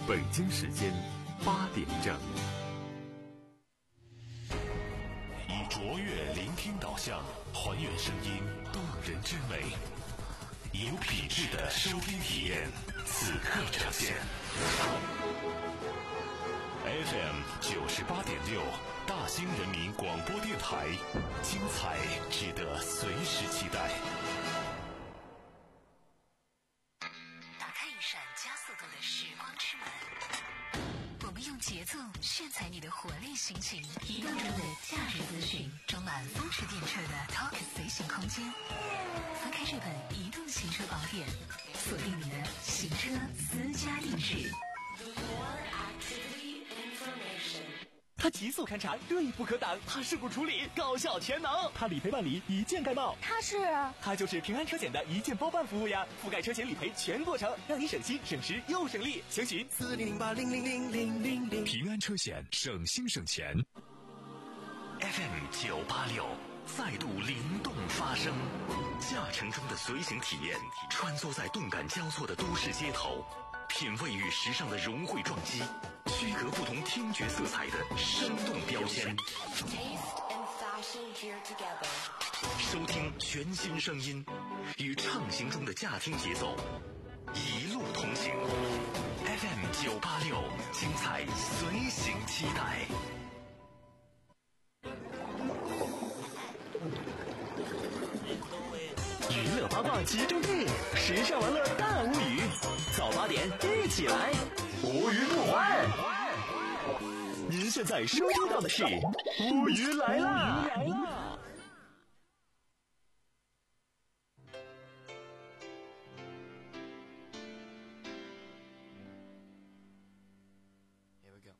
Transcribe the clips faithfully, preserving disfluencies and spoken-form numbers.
北京时间八点整。以卓越聆听导向，还原声音动人之美，有品质的收听体验，此刻呈现。F M 九十八点六，大兴人民广播电台，精彩值得随时期待。 打开一扇加速度的时光之门，我们用节奏炫彩你的活力心情，移动中的价值资讯，充满风驰电掣的 Talk 随行空间。翻开这本移动行车宝典，锁定你的行车私家定制。 它极速勘察，锐不可挡；它事故处理，高效全能；它理赔办理，一键盖帽。 它是， 它就是平安车险的一键包办服务呀，覆盖车险理赔全过程，让你省心省时又省力。详询四零零八零零零零零零。 平安车险，省心省钱。F M 九八六，再度灵动发声。驾乘中的随行体验，穿梭在动感交错的都市街头，品味与时尚的融汇撞击，区隔不同听觉色彩的生动标签。收听全新声音，与畅行中的驾听节奏，一路同行。F M 九八六，精彩随行期待。 娱乐八卦集中地，时尚玩乐大无语。早八点一起来，无语不欢。您现在收听到的是无语来啦！来啦！Here we go.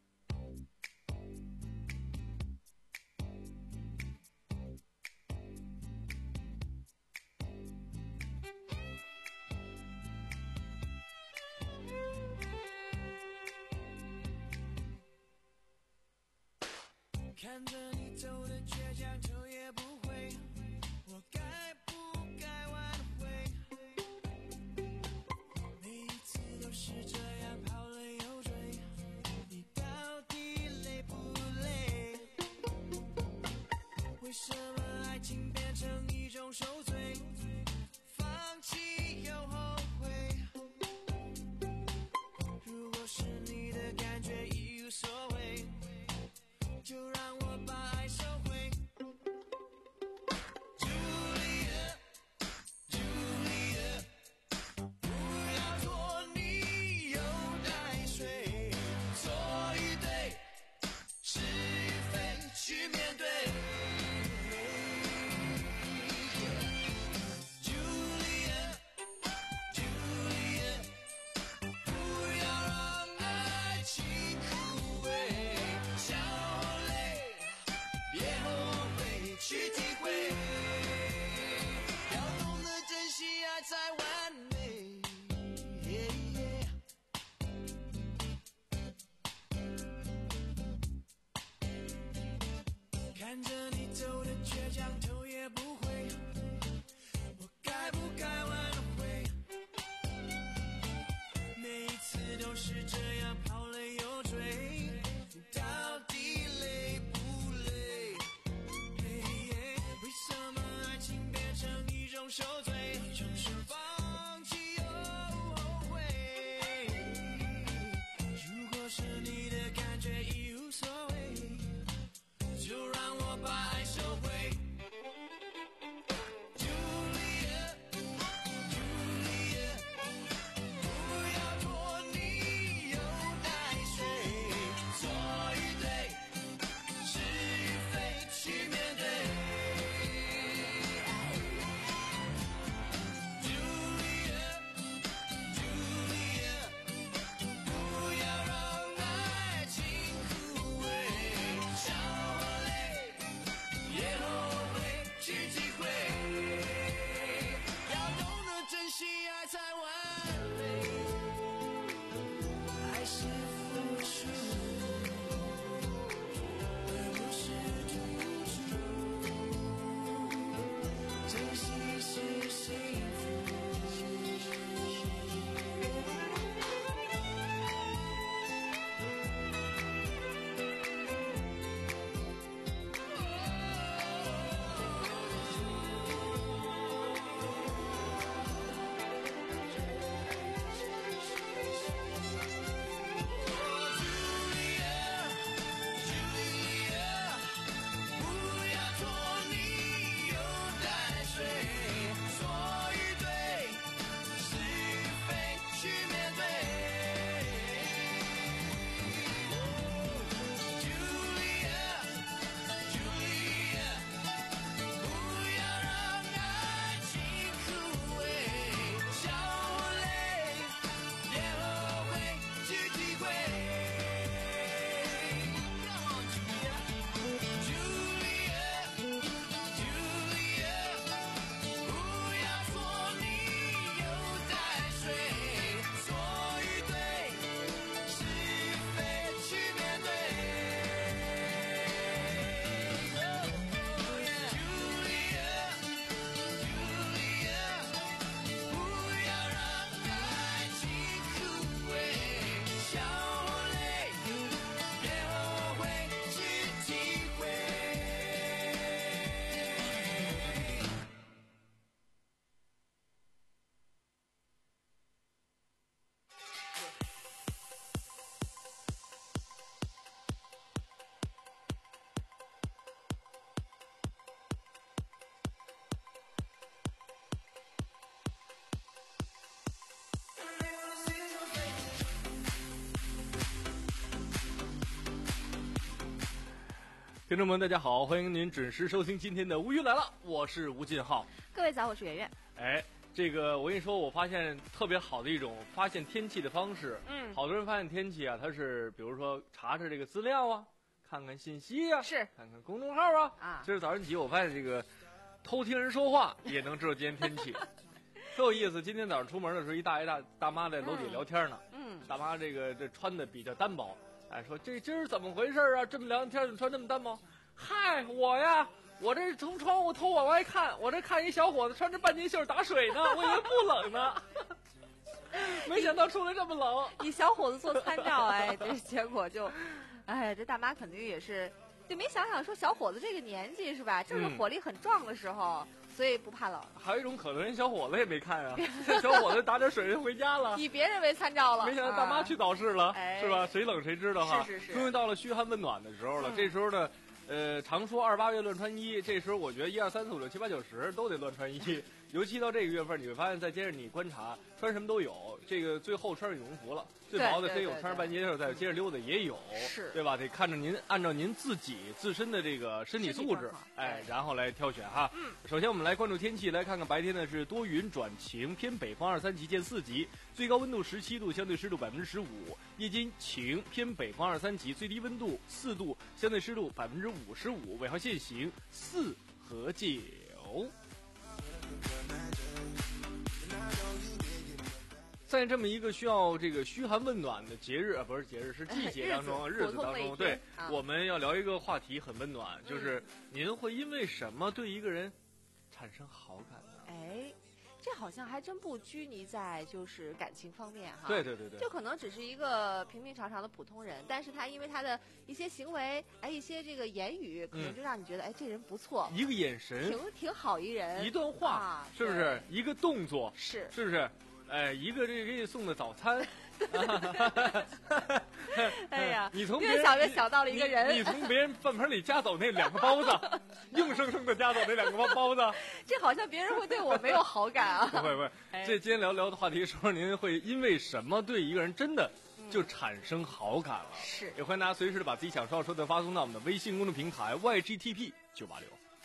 看着你走的倔强，头也不回，我该不该挽回？每一次都是这样跑了又追，你到底累不累？为什么爱情变成一种受罪？放弃又后悔。如果是你的感觉已无所谓，就让我把爱收回。 听众们大家好，欢迎您准时收听今天的无语来了，我是吴进浩。 各位早，我是圆圆。 哎，这个我跟你说，我发现特别好的一种发现天气的方式。嗯，好多人发现天气啊，他是比如说查查这个资料啊，看看信息啊， 是看看公众号啊。啊，今儿早上起我发现这个偷听人说话也能知道今天天气。特有意思，今天早上出门的时候，一大爷大大妈在楼底聊天呢。嗯，大妈这个这穿的比较单薄，哎，说这今儿怎么回事啊？这么凉天，怎么穿这么单薄？嗨，我呀，我这从窗户头往外看，我这看一小伙子穿着半截袖打水呢，我以为不冷呢，没想到出来这么冷。 以小伙子做参照，哎，这结果就，哎，这大妈肯定也是，就没想想说小伙子这个年纪是吧，正是火力很壮的时候。嗯，所以不怕冷。 还有一种可能，人小伙子也没看啊，小伙子打点水就回家了， 以别人为参照了。 没想到大妈去早市了， 啊、 是吧？谁冷谁知道哈。 是是是。 终于到了嘘寒问暖的时候了，嗯、这时候呢，呃，常说二八月乱穿衣，这时候我觉得一二三四五六七八九十都得乱穿衣。尤其到这个月份，你会发现在街上你观察，穿什么都有。这个最后穿上羽绒服了，最薄的真有穿上半截袖在街上溜达也有， 是， 对吧？得看着您按照您自己自身的这个身体素质，哎，然后来挑选哈。嗯，首先我们来关注天气，来看看白天呢是多云转晴，偏北风二三级见四级，最高温度十七度，相对湿度百分之十五；夜间晴，偏北风二三级，最低温度四度，相对湿度百分之五十五。尾号限行四和九。在这么一个需要这个嘘寒问暖的节日啊，不是节日，是季节当中，日子当中，对，啊、我们要聊一个话题很温暖，就是您会因为什么对一个人产生好感呢？ 哎，这好像还真不拘泥在就是感情方面哈。 对对对对， 就可能只是一个平平常常的普通人，但是他因为他的一些行为，哎，一些这个言语，可能就让你觉得，嗯、哎，这人不错， 一个眼神， 挺挺好一人， 一段话， 啊、 是不是？一个动作， 是， 是不是？哎，一个这个给你送的早餐， 哎呀， 你从越想越想到了一个人， 你, 你从别人饭盆里夹走那两个包子，硬生生的夹走那两个包包子， 这好像别人会对我没有好感啊！ 不会不会，哎、这今天聊聊的话题说您会因为什么对一个人真的就产生好感了？ 嗯、是， 也欢迎大家随时的把自己想说的说的发送到我们的微信公众平台 Y G T P 九八六。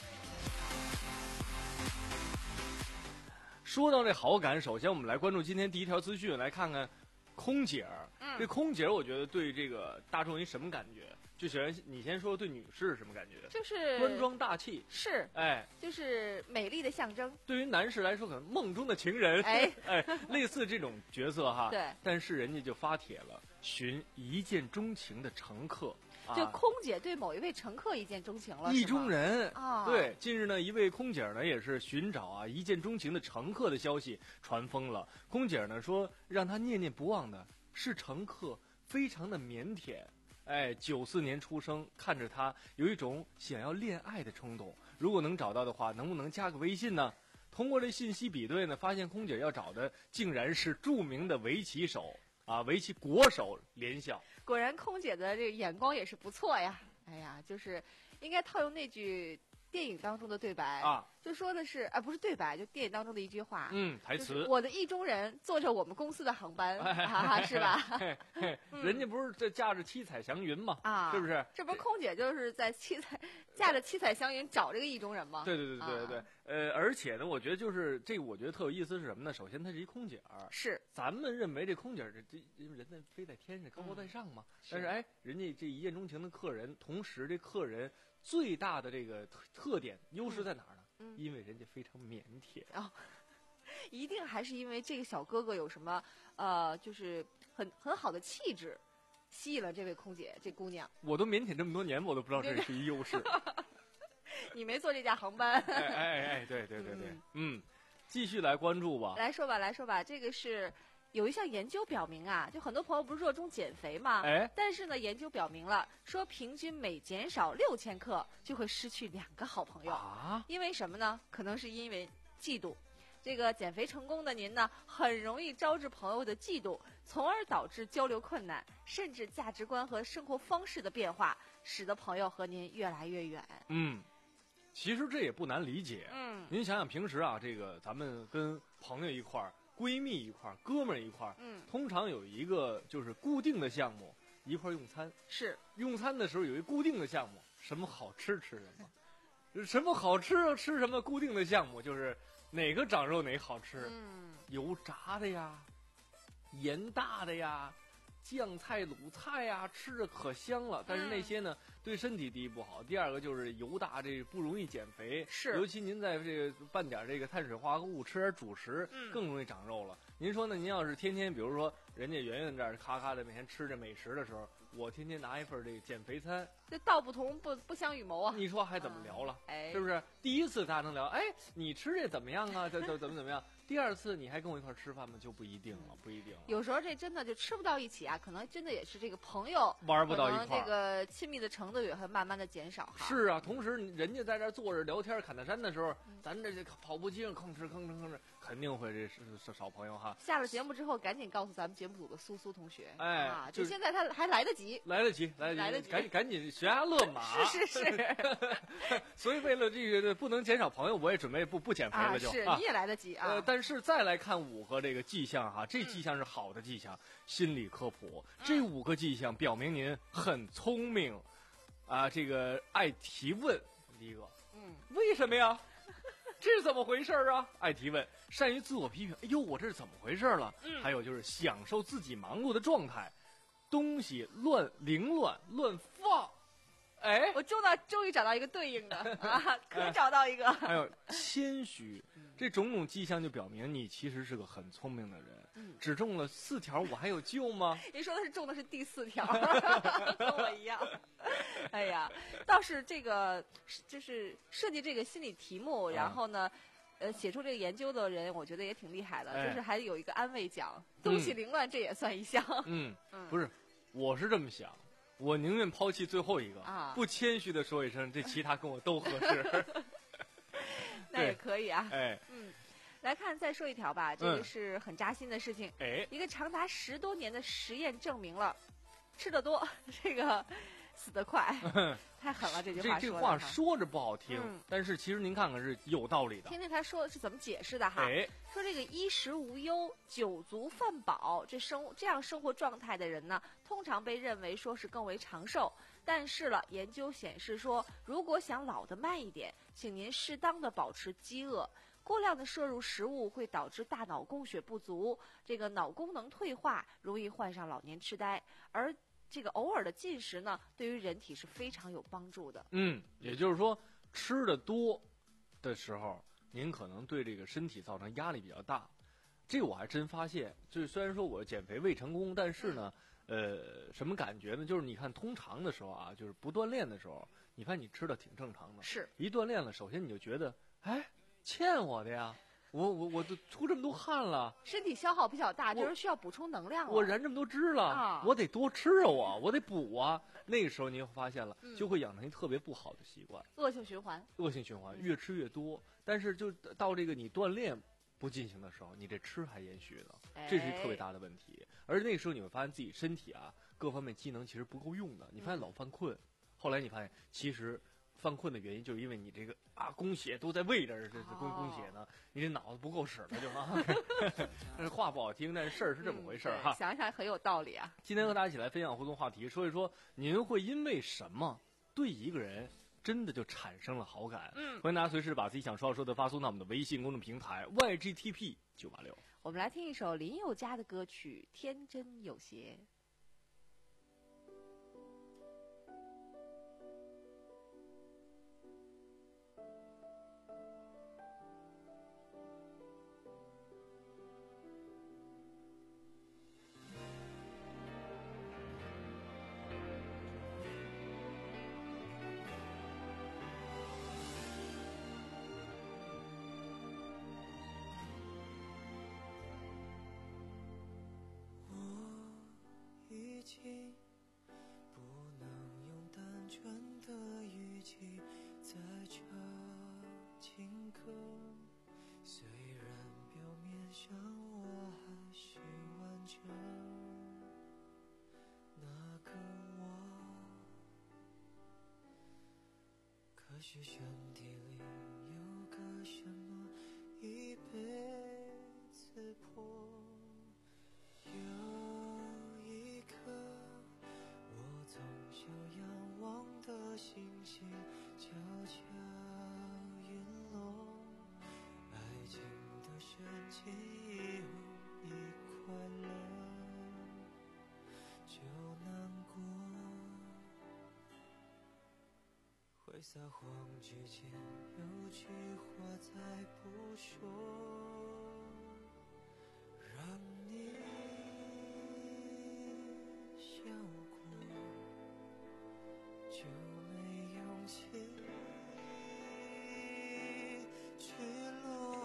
说到这好感，首先我们来关注今天第一条资讯，来看看空姐儿。嗯，这空姐儿，我觉得对这个大众一什么感觉？就先你先说对女士什么感觉？ 就是端庄大气， 是， 哎， 就是美丽的象征。 对于男士来说，可能梦中的情人， 哎哎，类似这种角色哈。 对， 但是人家就发帖了，寻一见钟情的乘客。 就空姐对某一位乘客一见钟情了， 意中人啊！ 对，近日呢，一位空姐呢也是寻找啊一见钟情的乘客的消息传疯了。空姐呢说，让她念念不忘的是乘客非常的腼腆，哎，九四年出生，看着他有一种想要恋爱的冲动。如果能找到的话，能不能加个微信呢？通过这信息比对呢，发现空姐要找的竟然是著名的围棋手。啊，围棋国手连笑， 果然空姐的这个眼光也是不错呀。哎呀，就是应该套用那句电影当中的对白啊， 就说的是啊，不是对白，就电影当中的一句话， 嗯，台词。 我的意中人坐着我们公司的航班，啊、是吧？ 嘿嘿人家不是这驾着七彩祥云吗？ 啊， 是不是？ 这不是空姐就是在七彩驾着七彩祥云找这个意中人吗？ 对对对对对对。啊、呃，而且呢，我觉得就是这个，我觉得特有意思是什么呢？首先，她是一空姐儿， 是咱们认为这空姐儿这这因为人在飞在天上，高高在上嘛。嗯、但是哎，人家这一见钟情的客人，同时这客人最大的这个特特点优势在哪儿呢？嗯，因为人家非常腼腆。 哦，一定还是因为这个小哥哥有什么呃，就是很很好的气质，吸引了这位空姐这姑娘。 我都腼腆这么多年，我都不知道这是一优势。 你没坐这架航班。 哎哎哎，对对对对，嗯，嗯继续来关注吧。 来说吧，来说吧，这个是有一项研究表明啊，就很多朋友不是热衷减肥吗？ 哎， 但是呢，研究表明了，说平均每减少六千克就会失去两个好朋友啊。 因为什么呢？可能是因为嫉妒。这个减肥成功的您呢，很容易招致朋友的嫉妒，从而导致交流困难，甚至价值观和生活方式的变化，使得朋友和您越来越远。 嗯，其实这也不难理解。 嗯， 您想想平时啊，这个咱们跟朋友一块儿、闺蜜一块儿、哥们儿一块儿，嗯，通常有一个就是固定的项目， 一块用餐。 是用餐的时候有一固定的项目，什么好吃吃什么，什么好吃吃什么，固定的项目就是哪个长肉哪个好吃， 嗯， 油炸的呀，盐大的呀，酱菜卤菜呀，吃着可香了。但是那些呢，对身体第一不好，第二个就是油大，这不容易减肥。 是， 尤其您在这个拌点这个碳水化合物，吃点主食， 嗯， 更容易长肉了。您说呢？您要是天天，比如说人家圆圆这儿咔咔的每天吃这美食的时候，我天天拿一份这个减肥餐， 这道不同不不相与谋啊！ 你说还怎么聊了？ 哎， 是不是？第一次大家能聊，哎，你吃这怎么样啊？怎怎怎么怎么样？第二次你还跟我一块吃饭吗？就不一定了，不一定了。 有时候这真的就吃不到一起啊，可能真的也是这个朋友玩不到一块儿， 这个亲密的程度也会慢慢的减少哈。 是啊，同时人家在这坐着聊天侃大山的时候，嗯、咱这跑步机上吭哧吭哧吭哧，肯定会这是少朋友哈。 下了节目之后，赶紧告诉咱们节目组的苏苏同学， 哎， 啊，就现在他还来得及， 来得及，来得及， 来得及， 赶紧赶紧悬崖勒马。 是是是。 所以为了这个不能减少朋友，我也准备不不减肥了就。 啊、是、 啊， 你也来得及啊。 呃，但是再来看五个这个迹象哈，这迹象是好的迹象，嗯、心理科普。这五个迹象表明您很聪明，啊，这个爱提问。第一个， 嗯， 为什么呀？这是怎么回事啊？爱提问，善于自我批评。哎呦，我这是怎么回事了？ 嗯， 还有就是享受自己忙碌的状态，东西乱凌乱乱放。哎， 我终到终于找到一个对应的啊，可找到一个。 还有谦虚，这种种迹象就表明你其实是个很聪明的人。嗯，只中了四条，我还有救吗？ 您说的是中的是第四条，跟我一样。哎呀，倒是这个就是设计这个心理题目，然后呢，呃，写出这个研究的人，我觉得也挺厉害的， 哎、 就是还有一个安慰奖，东西凌乱，这也算一项。 嗯，嗯不是，我是这么想。我宁愿抛弃最后一个， 啊、 不谦虚的说一声，这其他跟我都合适。 那也可以啊。 哎， 嗯，来看再说一条吧，这个是很扎心的事情。 哎、 嗯，一个长达十多年的实验证明了，吃得多，这个死得快，太狠了。这句话说的， 这这话说着不好听， 嗯、 但是其实您看看是有道理的。 听听他说是怎么解释的哈。 哎， 说这个衣食无忧、酒足饭饱，这生这样生活状态的人呢，通常被认为说是更为长寿。但是了，研究显示说，如果想老得慢一点，请您适当的保持饥饿。过量的摄入食物会导致大脑供血不足，这个脑功能退化，容易患上老年痴呆。而这个偶尔的进食呢，对于人体是非常有帮助的。 嗯，也就是说，吃的多的时候，您可能对这个身体造成压力比较大。这个我还真发现，就是虽然说我减肥未成功，但是呢，呃，什么感觉呢？就是你看，通常的时候啊，就是不锻炼的时候，你看你吃的挺正常的。 是。 一锻炼了，首先你就觉得，哎，欠我的呀。我我我都出这么多汗了， 身体消耗比较大，就是需要补充能量了。 我燃这么多脂了， 啊、 我得多吃啊，我我得补啊。那个时候你会发现了，嗯、就会养成一特别不好的习惯， 恶性循环。 恶性循环，越吃越多。但是就到这个你锻炼不进行的时候，你这吃还延续了， 哎、 这是一特别大的问题。而那个时候你会发现自己身体啊各方面机能其实不够用的，你发现老犯困。嗯、后来你发现其实。犯困的原因就是因为你这个啊，供血都在胃这儿，这供供血呢，你这脑子不够使了就啊。但是话不好听，但是事儿是这么回事儿、嗯、哈。 想想很有道理啊。 今天和大家一起来分享互动话题，说一说您会因为什么对一个人真的就产生了好感？嗯，欢迎大家随时把自己想说要说的发送到我们的微信公众平台 Y G T P 九八六。 我们来听一首林宥嘉的歌曲《天真有邪》。 已经不能用单纯的语气再唱情歌，虽然表面上我还是完整那个我，可是身体里有个什么已被刺破，有一刻起以后一快乐就难过，会撒谎之前有句话再不说，让你笑过就没勇气去落。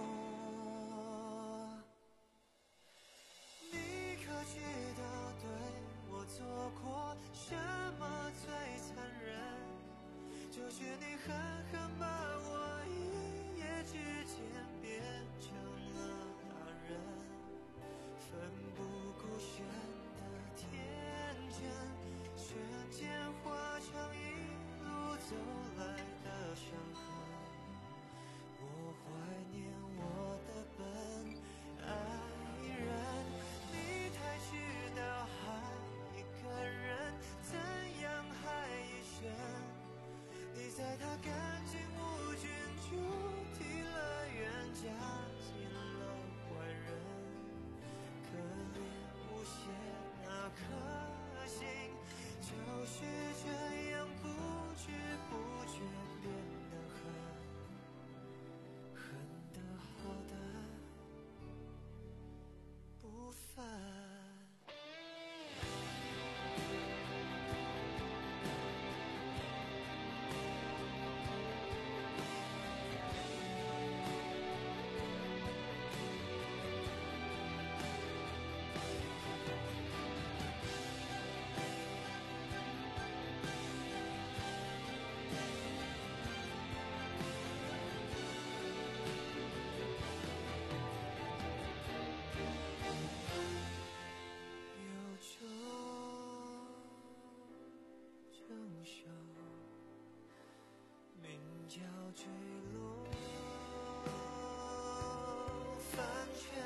你可知道对我做过什么最残忍？就是你狠狠把我一夜之间变成了大人，奋不顾身的天真，瞬间化成一路走来的伤痕。我怀念我的笨爱人，你太知道爱一个人怎样害一生，你在他干净无菌就提了冤，嫁进了坏人，可怜无邪那颗心就是这样不知不觉变得狠，狠得好的不凡。有种成熟名叫坠落，翻圈。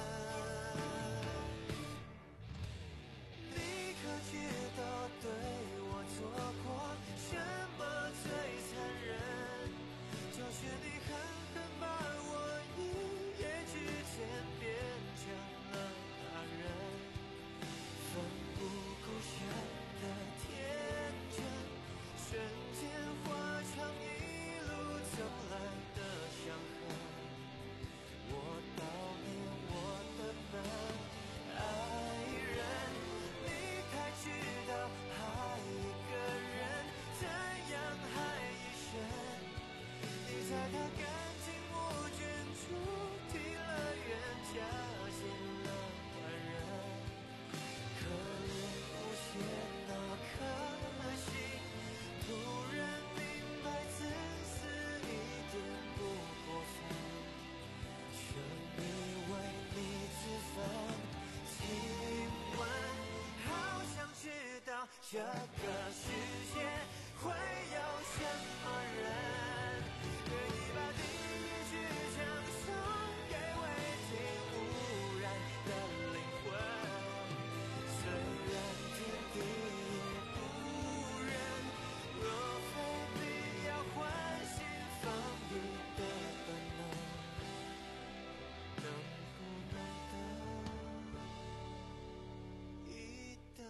你可知道对我做过什么最残忍？就是你狠狠把我一夜之间变成了大人，奋不顾身的天真，瞬间化成一路走来的伤痕。我悼念我的笨爱人，你太知道爱一个人怎样害一生，你在他干净无菌处提了冤，嫁进了坏人，可怜无邪那颗心突然明白自私一点不过分，全以为你自焚。请问好想知道这个世界会有什么人愿意把第一支枪送给未经污染的灵魂，虽然天地也不忍，若非必要唤醒防御的本能，能不能得一得？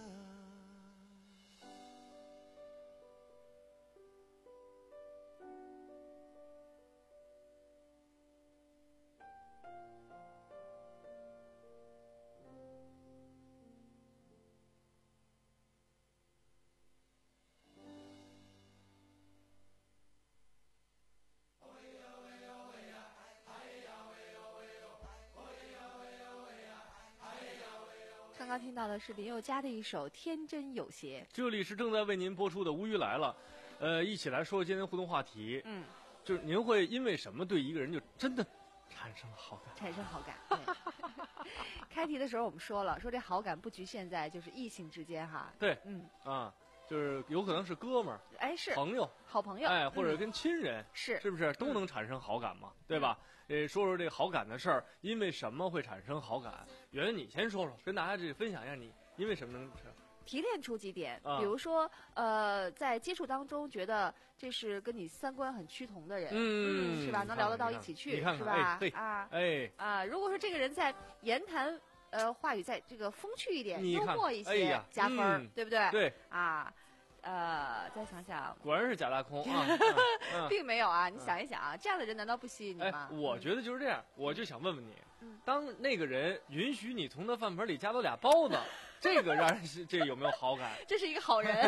刚刚听到的是林宥嘉的一首《天真有邪》。 这里是正在为您播出的《无语来了》，呃，一起来说今天互动话题。 嗯， 就是您会因为什么对一个人就真的产生了好感？ 产生好感。对开题的时候我们说了，说这好感不局限在就是异性之间哈。 对， 嗯啊，就是有可能是哥们儿， 哎是朋友， 好朋友， 哎，或者嗯跟亲人， 是是不是都能产生好感嘛？对吧？呃，说说这个好感的事儿，因为什么会产生好感？圆圆，你先说说，跟大家这分享一下你因为什么能提炼出几点， 啊、 比如说，呃，在接触当中觉得这是跟你三观很趋同的人， 嗯， 嗯是吧？能聊得到一起去， 看看是吧？ 哎、 啊， 哎啊，如果说这个人在言谈呃话语在这个风趣一点、幽默一些， 哎呀、 加分、 嗯， 对不对？ 对啊。呃，再想想， 果然是假大空啊， 嗯、并没有啊！你想一想啊，这样的人难道不吸引你吗？ 哎，我觉得就是这样，我就想问问你， 嗯、 当那个人允许你从他饭盆里夹走俩包子，这个让人这有没有好感？ 这是一个好人。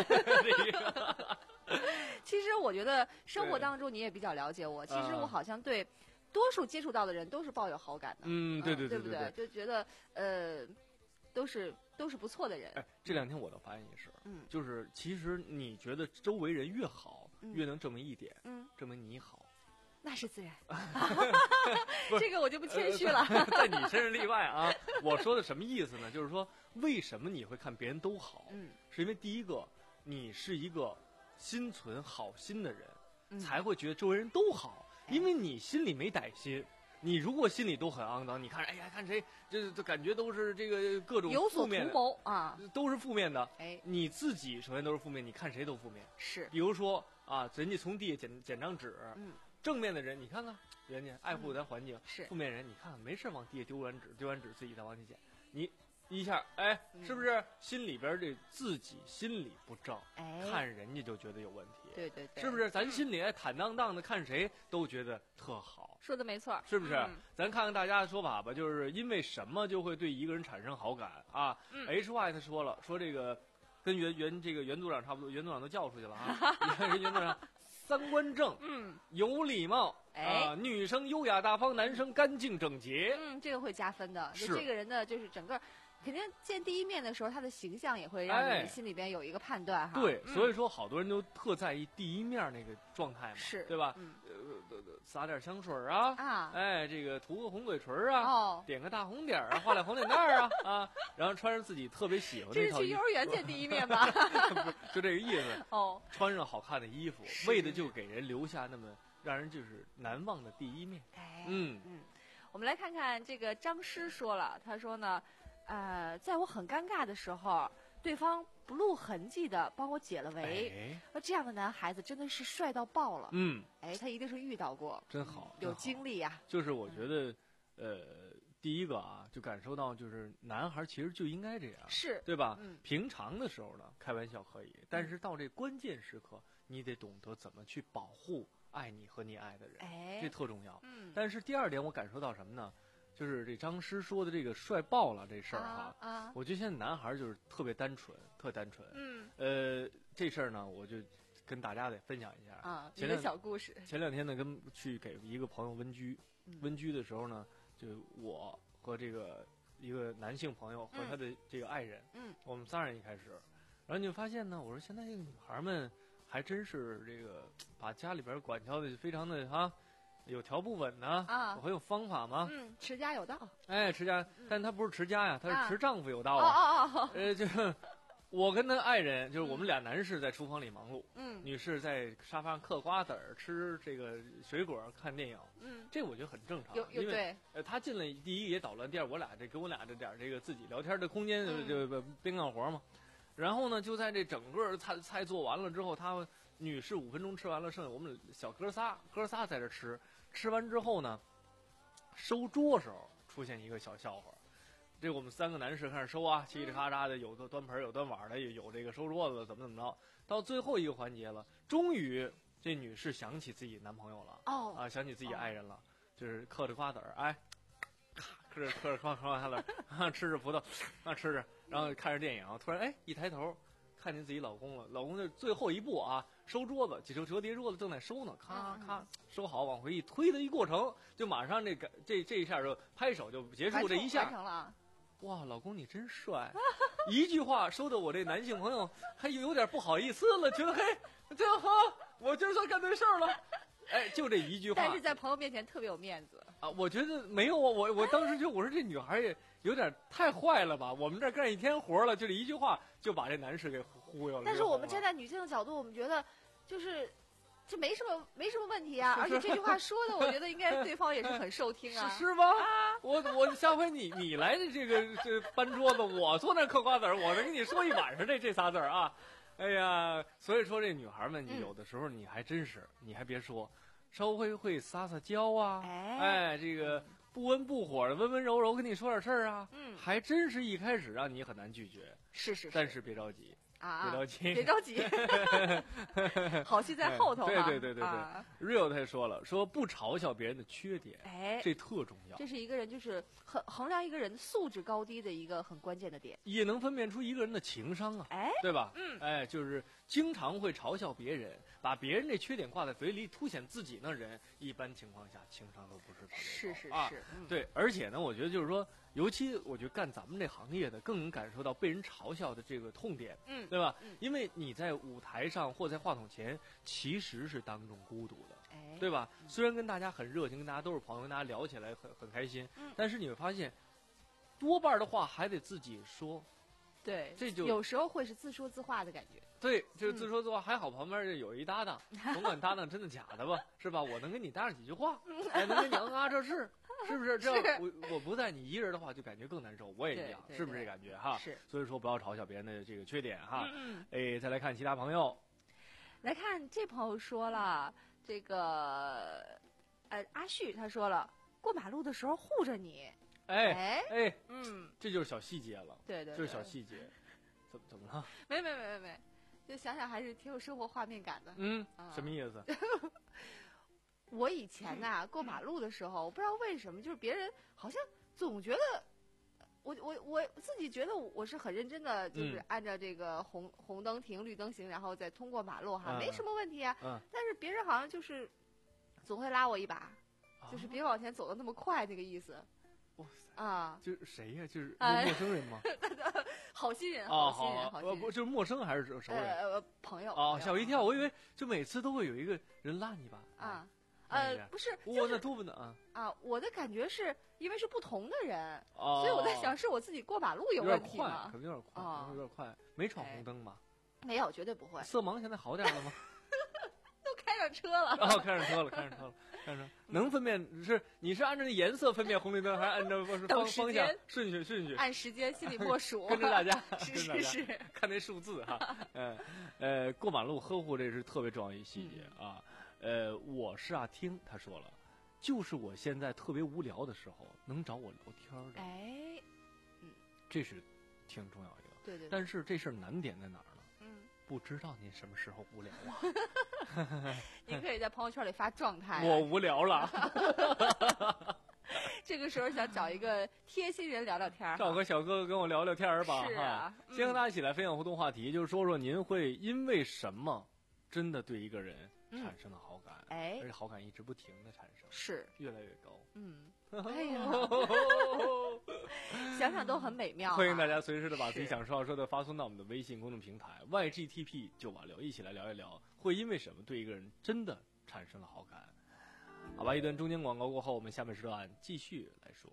其实我觉得生活当中你也比较了解我，其实我好像对多数接触到的人都是抱有好感的。 嗯，对对对对，对不对？就觉得呃，都是。都是不错的人。 哎，这两天我的发现也是， 嗯， 就是其实你觉得周围人越好， 嗯、 越能证明一点， 嗯， 证明你好。 那是自然。这个我就不谦虚了。 呃、在你身上例外啊！我说的什么意思呢？就是说，为什么你会看别人都好？ 嗯， 是因为第一个，你是一个心存好心的人， 嗯、 才会觉得周围人都好，因为你心里没歹心。你如果心里都很肮脏，你看，哎呀，看谁，这这感觉都是这个各种有所图谋啊， 都是负面的。 哎， 你自己首先都是负面，你看谁都负面。 是， 比如说啊，人家从地下捡捡张纸， 嗯， 正面的人你看看，人家爱护咱环境； 嗯、是， 负面人你看看，没事往地下丢完纸，丢完纸自己再往起捡，你一下，哎，是不是心里边这自己心里不正， 哎， 看人家就觉得有问题。 对对对， 是不是？咱心里坦荡荡的，看谁都觉得特好。 说的没错， 是不是？ 嗯、 咱看看大家的说法吧，就是因为什么就会对一个人产生好感啊、 嗯、 ？H Y 他说了，说这个跟袁袁这个袁组长差不多，袁组长都叫出去了啊。你看人袁组长三观正， 嗯， 有礼貌， 哎、 啊，女生优雅大方，男生干净整洁， 嗯，这个会加分的。 是就这个人的就是整个。肯定见第一面的时候，他的形象也会让你心里边有一个判断哈。 对， 嗯、 所以说好多人都特在意第一面那个状态嘛， 是对吧？ 嗯、 呃，撒点香水啊， 啊， 哎，这个涂个红嘴唇啊， 哦， 点个大红点啊，画俩红脸蛋儿啊，啊，然后穿上自己特别喜欢的那套衣服。 这是去幼儿园见第一面吧？ 就这个意思。 哦， 穿上好看的衣服，为的就给人留下那么让人就是难忘的第一面。 哎， 嗯嗯，我们来看看这个张诗说了，他说呢。呃，在我很尴尬的时候，对方不露痕迹的帮我解了围，那、哎、这样的男孩子真的是帅到爆了。 嗯， 哎，他一定是遇到过， 真好， 有经历呀、啊。 就是我觉得，呃，第一个啊，就感受到就是男孩其实就应该这样， 是对吧？ 嗯， 平常的时候呢，开玩笑可以，但是到这关键时刻，你得懂得怎么去保护爱你和你爱的人， 哎， 这特重要。 嗯， 但是第二点，我感受到什么呢？就是这张诗说的这个帅爆了这事儿哈， 啊啊、 我觉得现在男孩就是特别单纯，特单纯。 嗯， 呃，这事儿呢，我就跟大家得分享一下啊， 前两小故事。 前两天呢，跟去给一个朋友温居， 嗯、 温居的时候呢，就我和这个一个男性朋友和他的这个爱人， 嗯， 我们仨人一开始，然后你就发现呢，我说现在这个女孩们还真是这个把家里边管教的非常的哈。有条不紊呢啊， 很有方法吗？ 嗯，持家有道。 哎，持家，但他不是持家呀，他是持丈夫有道啊。哦哦哦。 呃，就我跟他爱人，就是我们俩男士在厨房里忙碌， 嗯， 女士在沙发上嗑瓜子儿、吃这个水果、看电影， 嗯， 这我觉得很正常。 有有对，呃，他进来第一也捣乱，第二我俩这给我俩这点这个自己聊天的空间，就就边干活嘛。然后呢，就在这整个菜菜做完了之后，他女士五分钟吃完了，剩下我们小哥仨哥仨在这吃。吃完之后呢，收桌时候出现一个小笑话，这我们三个男士开始收啊，嘁哩咔嚓的，有的端盆有端碗的，有这个收桌子的，怎么怎么着。到最后一个环节了，终于这女士想起自己男朋友了， 哦， 啊，想起自己爱人了，哦、就是嗑着瓜子儿，哎，咔嗑着嗑着嗑嗑完了，啊，吃着葡萄，啊吃着，然后看着电影，突然哎一抬头。看见自己老公了，老公就最后一步啊，收桌子，几折折叠桌子正在收呢，咔咔收好，往回一推的一过程，就马上这个这这一下就拍手就结束这一下， 完成了。 哇，老公你真帅！一句话说的我这男性朋友还有点不好意思了，觉得嘿，这好，我今儿算干对事儿了。哎，就这一句话， 但是在朋友面前特别有面子啊！我觉得没有啊，我我当时就我说这女孩也有点太坏了吧？我们这干一天活了，就这一句话就把这男士给忽悠了。 但是我们站在女性的角度，我们觉得就是这没什么没什么问题啊。而且这句话说的，我觉得应该对方也是很受听啊。 是是吗？啊、我我下回你你来这个这搬桌子，我坐那嗑瓜子儿，我能跟你说一晚上这这仨字儿啊。哎呀，所以说这女孩们，你有的时候你还真是，嗯、你还别说，稍微会撒撒娇啊， 哎， 哎，这个不温不火的，温温柔柔跟你说点事儿啊，嗯，还真是一开始让你很难拒绝。 是是是， 但是别着急。 啊， 别着急， 别着急，好戏在后头、啊。 对对对对对、啊、，Real 他也说了，说不嘲笑别人的缺点， 哎， 这特重要。 这是一个人就是很衡量一个人的素质高低的一个很关键的点， 也能分辨出一个人的情商啊， 哎， 对吧？ 嗯， 哎，就是经常会嘲笑别人，把别人的缺点挂在嘴里，凸显自己的人，一般情况下情商都不是特别高。 是是是、 啊嗯， 对，而且呢，我觉得就是说。尤其我觉得干咱们这行业的更能感受到被人嘲笑的这个痛点， 嗯， 对吧？ 嗯、 因为你在舞台上或在话筒前，其实是当众孤独的， 哎， 对吧？嗯、虽然跟大家很热情，跟大家都是朋友，跟大家聊起来很很开心， 嗯， 但是你会发现，多半的话还得自己说， 对， 这就有时候会是自说自话的感觉。 对，就是自说自话，嗯、还好旁边有一搭档，甭管搭档真的假的吧，是吧？我能跟你搭上几句话，哎，能跟你嗯啊，这是。是不是这样？我我不在你一人的话，就感觉更难受。我也一样，是不是这感觉哈？ 是。 所以说不要嘲笑别人的这个缺点哈。 嗯。 哎，再来看其他朋友。 来看这朋友说了，这个呃阿旭他说了，过马路的时候护着你。 哎哎哎， 嗯， 这就是小细节了。 对 对, 对， 这是小细节。怎么怎么了？ 没没没没没，就想想还是挺有生活画面感的。 嗯，啊、什么意思？ 我以前呐、啊、过马路的时候，我不知道为什么，就是别人好像总觉得我我我自己觉得我是很认真的，就是按照这个红、嗯、红灯停，绿灯行，然后再通过马路哈，嗯、没什么问题啊。 嗯。 但是别人好像就是总会拉我一把，啊、就是别往前走的那么快，那个意思。 哇塞！ 啊， 就是谁呀、啊？就是陌生人吗？ 好心人， 好心人，好心人。 不就是陌生还是熟人？ 呃，朋友。 哦，吓我一跳，我以为就每次都会有一个人拉你一把。 啊。呃，不是， 我、 就是、 那多不呢啊！ 啊，我的感觉是因为是不同的人， 哦、 所以我在想，是我自己过马路有问题吗？ 可能有点快，可能有点快，没闯红灯吧？ 没有，绝对不会。 色盲现在好点了吗？ 都开上车了。 哦，开上车了，开上车了，开上车。能分辨是你是按照那颜色分辨红绿灯，还是按照方方向顺序顺序？ 按时间心里默数， 跟着大家， 是是是， 看那数字哈。嗯呃，过马路呵护这是特别重要一细节啊。呃，我是啊，听他说了，就是我现在特别无聊的时候，能找我聊天的。 哎，嗯， 这是挺重要一个。 对 对, 对。 但是这事儿难点在哪儿呢？ 嗯， 不知道您什么时候无聊啊？ 你可以在朋友圈里发状态、啊。 我无聊了。 这个时候想找一个贴心人聊聊天， 找个小哥哥跟我聊聊天吧。 是啊， 嗯、先和大家一起来分享互动话题，就是说说您会因为什么真的对一个人产生了好感， 嗯、哎， 而且好感一直不停的产生， 是越来越高。 嗯，哎呀，想想都很美妙、啊。 欢迎大家随时的把自己想说要说的发送到我们的微信公众平台 Y G T P 九八六，一起来聊一聊，会因为什么对一个人真的产生了好感。好吧，一段中间广告过后，我们下面时段继续来说。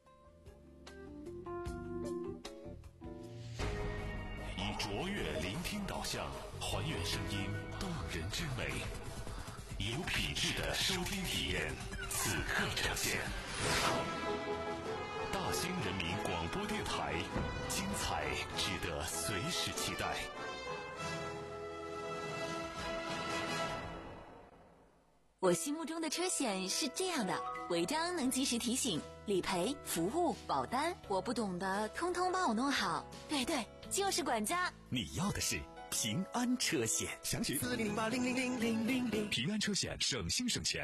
以卓越聆听导向，还原声音动人之美，有品质的收听体验，此刻呈现。大兴人民广播电台，精彩值得随时期待。 我心目中的车险是这样的：违章能及时提醒，理赔、服务、保单，我不懂的通通帮我弄好。对对，就是管家。 你要的是平安车险，详询四零零八零零零零零零。平安车险，省心省钱。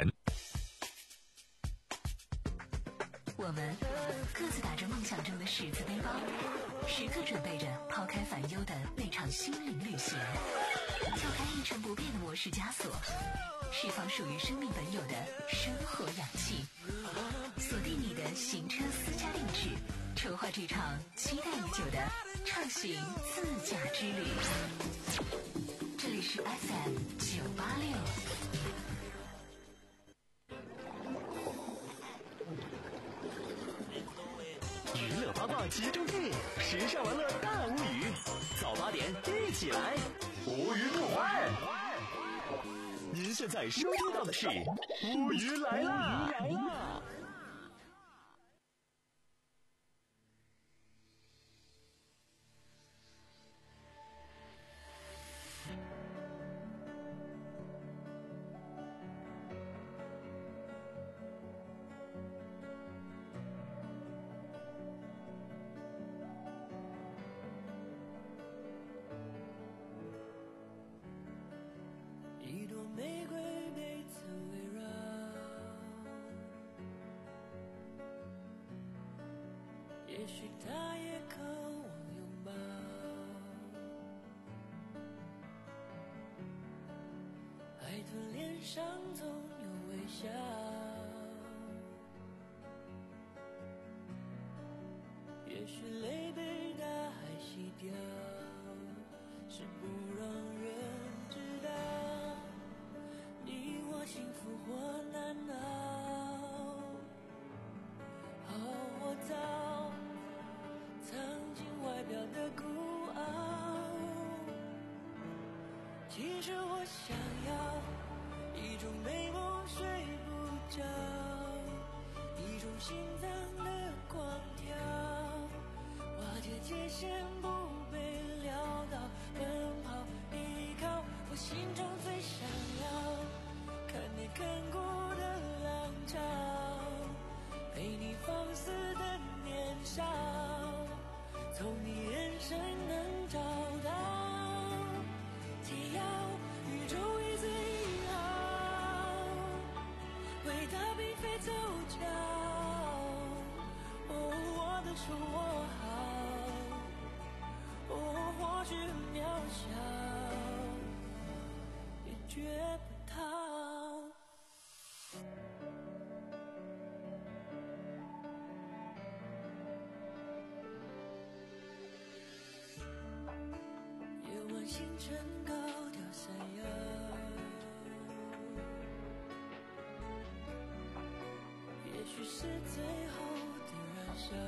我们各自打着梦想中的十字背包，时刻准备着抛开烦忧的那场心灵旅行，撬开一成不变的模式枷锁，释放属于生命本有的生活氧气，锁定你的行车私家定制，筹划这场期待已久的畅行自驾之旅。这里是 F M 九八六。 娱乐八卦集中地，时尚玩乐大无语，早八点一起来，无语不欢。您现在收听到的是乌鱼来啦！来啦！ 也许他也渴望拥抱，海豚脸上总有微笑，也许泪被大海洗掉，是不让人知道你我幸福或难熬。哦，我早藏进外表的孤傲，其实我想要一种美梦睡不着，一种心脏的狂跳，瓦解界限不被潦倒，奔跑依靠我心中最想要看你看过的浪潮，陪你放肆的年少，从你眼神能找到解药，宇宙一字一号，伟大并非凑巧，哦，我的手握好，哦，或许很渺小，也觉不到。星辰高调闪耀，也许是最后的燃烧，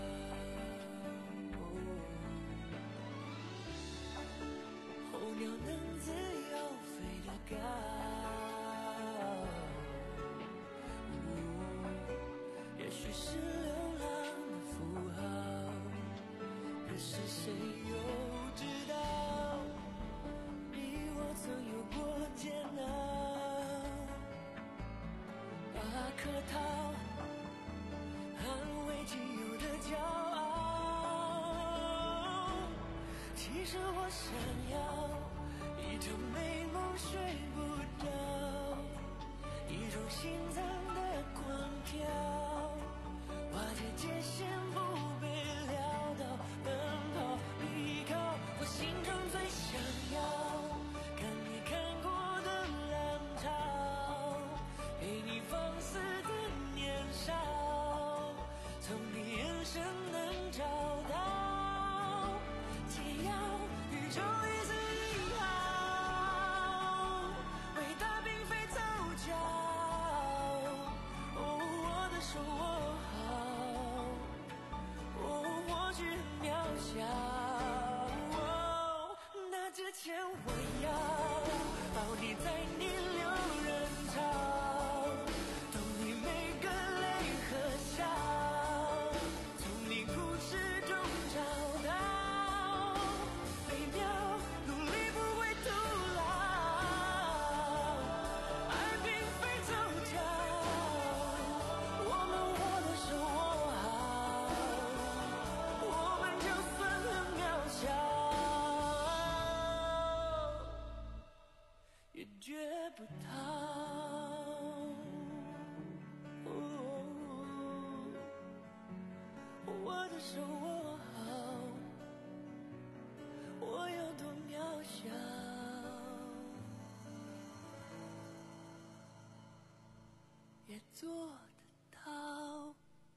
候鸟能自由飞得高，也许是流浪的符号，可是谁又知道曾有过煎熬，把客套捍卫仅有的骄傲，其实我想要一场美梦睡不着，一种心脏的狂跳，瓦解界限不被潦倒，奔跑依靠我心中最想要前我要抱你在逆流人潮，懂你每个泪和笑，从你故事中找到美妙，努力不会徒劳，爱并非凑巧，我们握的手握好，我们就算很渺小也觉不到，哦，我的手握好，我有多渺小，也做得到。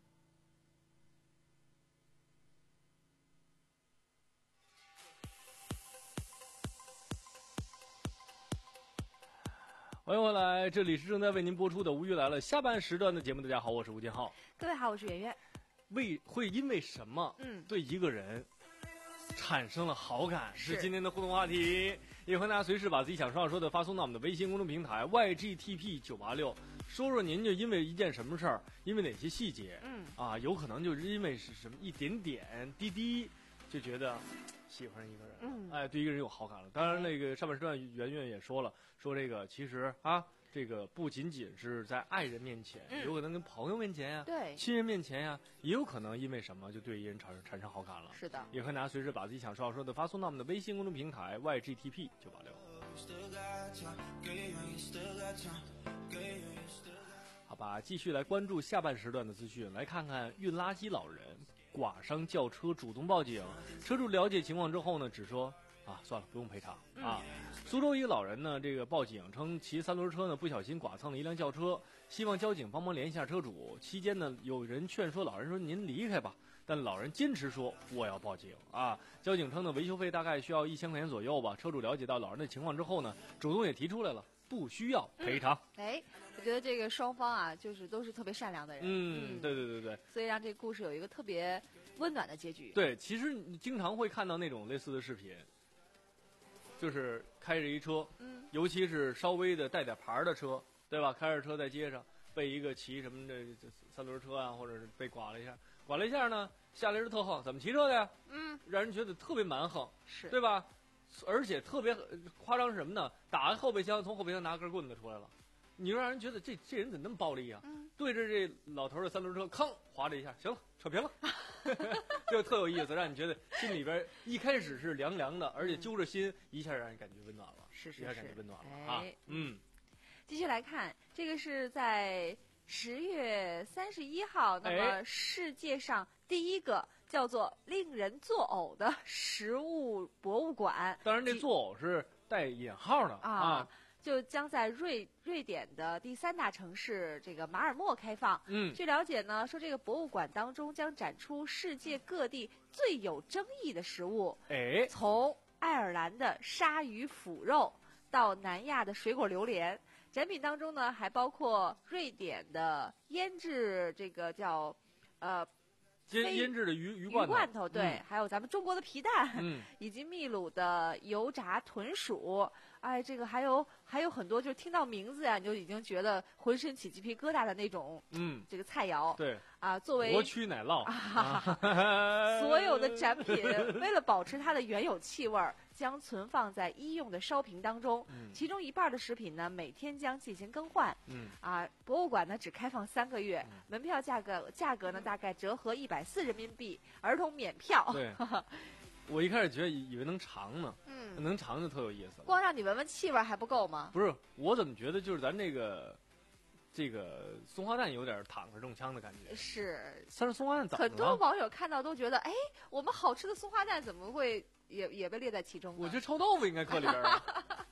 欢迎回来，这里是正在为您播出的《无语来了》下半时段的节目。大家好，我是吴金浩。 各位好，我是圆圆。 为会因为什么， 嗯， 对一个人产生了好感，是今天的互动话题。也欢迎大家随时把自己想说要说的发送到我们的微信公众平台 Y G T P 九八六，说说您就因为一件什么事儿，因为哪些细节， 嗯啊，有可能就是因为是什么一点点滴滴，就觉得喜欢一个人， 嗯， 哎，对一个人有好感了。当然，那个上半时段圆圆也说了，说这个其实啊。这个不仅仅是在爱人面前， 嗯、 有可能跟朋友面前呀、啊， 对， 亲人面前呀、啊，也有可能因为什么就对一人产生产生好感了。 是的， 也欢迎大家随时把自己想说要说的发送到我们的微信公众平台 Y G T P 九八六。好吧，继续来关注下半时段的资讯，来看看运垃圾老人剐伤轿车主动报警，车主了解情况之后呢，只说。啊，算了，不用赔偿啊！ 嗯、 苏州一个老人呢，这个报警称骑三轮车呢不小心剐蹭了一辆轿车，希望交警帮忙联系下车主。期间呢，有人劝说老人说：“您离开吧。”但老人坚持说：“我要报警啊！”交警称呢，维修费大概需要一千块钱左右吧。车主了解到老人的情况之后呢，主动也提出来了，不需要赔偿。 嗯、哎，我觉得这个双方啊，就是都是特别善良的人。 嗯，嗯对对对对， 所以让这个故事有一个特别温暖的结局。 对，其实你经常会看到那种类似的视频。就是开着一车， 嗯， 尤其是稍微的带点牌的车，对吧？开着车在街上被一个骑什么的三轮车啊，或者是被剐了一下，剐了一下呢，下来是特横，怎么骑车的呀？ 嗯， 让人觉得特别蛮横， 是对吧？而且特别夸张是什么呢？打开后备箱，从后备箱拿根棍子出来了，你说让人觉得这这人怎么那么暴力啊？ 嗯， 对着这老头的三轮车，吭划了一下，行了，扯平了。就特有意思，让你觉得心里边一开始是凉凉的，而且揪着心，一下让人感觉温暖了， 是是是， 一下感觉温暖了、 哎、 啊。嗯， 继续来看，这个是在十月三十一号，那么世界上第一个叫做“令人作呕”的食物博物馆， 当然这作呕是带引号的啊。 啊就将在瑞瑞典的第三大城市这个马尔默开放。 嗯， 据了解呢，说这个博物馆当中将展出世界各地最有争议的食物。 哎， 从爱尔兰的鲨鱼腐肉到南亚的水果榴莲，展品当中呢还包括瑞典的腌制这个叫呃。 腌腌制的鱼鱼罐头， 鱼罐头对、嗯，还有咱们中国的皮蛋， 嗯， 以及秘鲁的油炸豚鼠，哎，这个还有还有很多，就是听到名字呀，你就已经觉得浑身起鸡皮疙瘩的那种， 嗯， 这个菜肴， 对， 啊，作为国区奶酪， 啊、所有的展品为了保持它的原有气味，将存放在医用的烧瓶当中， 嗯、 其中一半的食品呢每天将进行更换， 嗯， 啊，博物馆呢只开放三个月，嗯、门票价格价格呢大概折合一百四人民币，儿童免票。 对，我一开始觉得以为能尝呢， 嗯， 能尝就特有意思了。 光让你闻闻气味还不够吗？ 不是，我怎么觉得就是咱这个。这个松花蛋有点躺着中枪的感觉， 是。 但是松花蛋怎么了？ 很多网友看到都觉得，哎，我们好吃的松花蛋怎么会也也被列在其中呢？ 我觉得臭豆腐应该搁里边啊。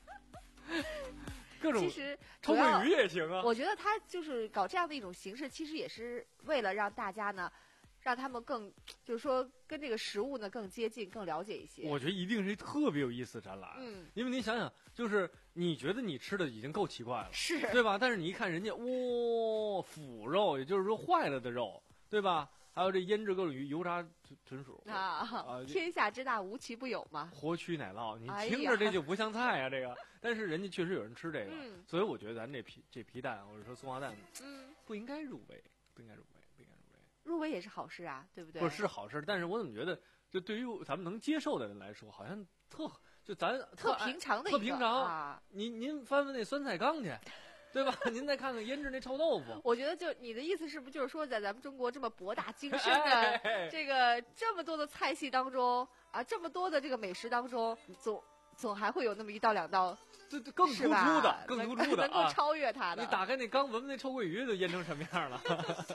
各种其实臭鳜鱼也行啊。 我觉得他就是搞这样的一种形式，其实也是为了让大家呢，让他们更就是说跟这个食物呢更接近、更了解一些。 我觉得一定是特别有意思的展览， 嗯， 因为你想想，就是你觉得你吃的已经够奇怪了， 是对吧？但是你一看人家，哇、哦，腐肉，也就是说坏了的肉，对吧？还有这腌制各种鱼、油炸豚豚鼠啊啊！ 天下之大，无奇不有嘛。 活蛆奶酪，你哎、 听着这就不像菜呀、啊，这个。但是人家确实有人吃这个， 嗯、 所以我觉得咱这皮这皮蛋或者说松花蛋， 嗯， 不应该入围，不应该入围，不应该入围。 入围也是好事啊，对不对？ 不是好事，但是我怎么觉得，就对于咱们能接受的人来说，好像特就咱特平常的一个特平常啊。 您您翻翻那酸菜缸去。对吧？您再看看腌制那臭豆腐。 我觉得就你的意思是不是就是说，在咱们中国这么博大精深的这个这么多的菜系当中啊，这么多的这个美食当中，总总还会有那么一道两道， 这更突出的，更突出的， 能够超越它的。 你打开那缸，闻闻那臭鳜鱼都腌成什么样了？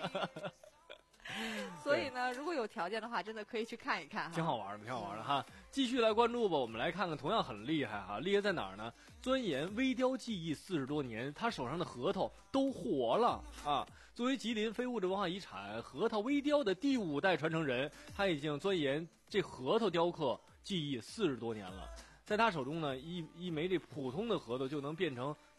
所以呢，如果有条件的话，真的可以去看一看， 挺好玩的，挺好玩的哈。继续来关注吧，我们来看看，同样很厉害哈，厉害在哪儿呢？钻研微雕技艺四十多年，他手上的核桃都活了啊！作为吉林非物质文化遗产核桃微雕的第五代传承人，他已经钻研这核桃雕刻技艺四十多年了。在他手中呢，一一枚这普通的核桃就能变成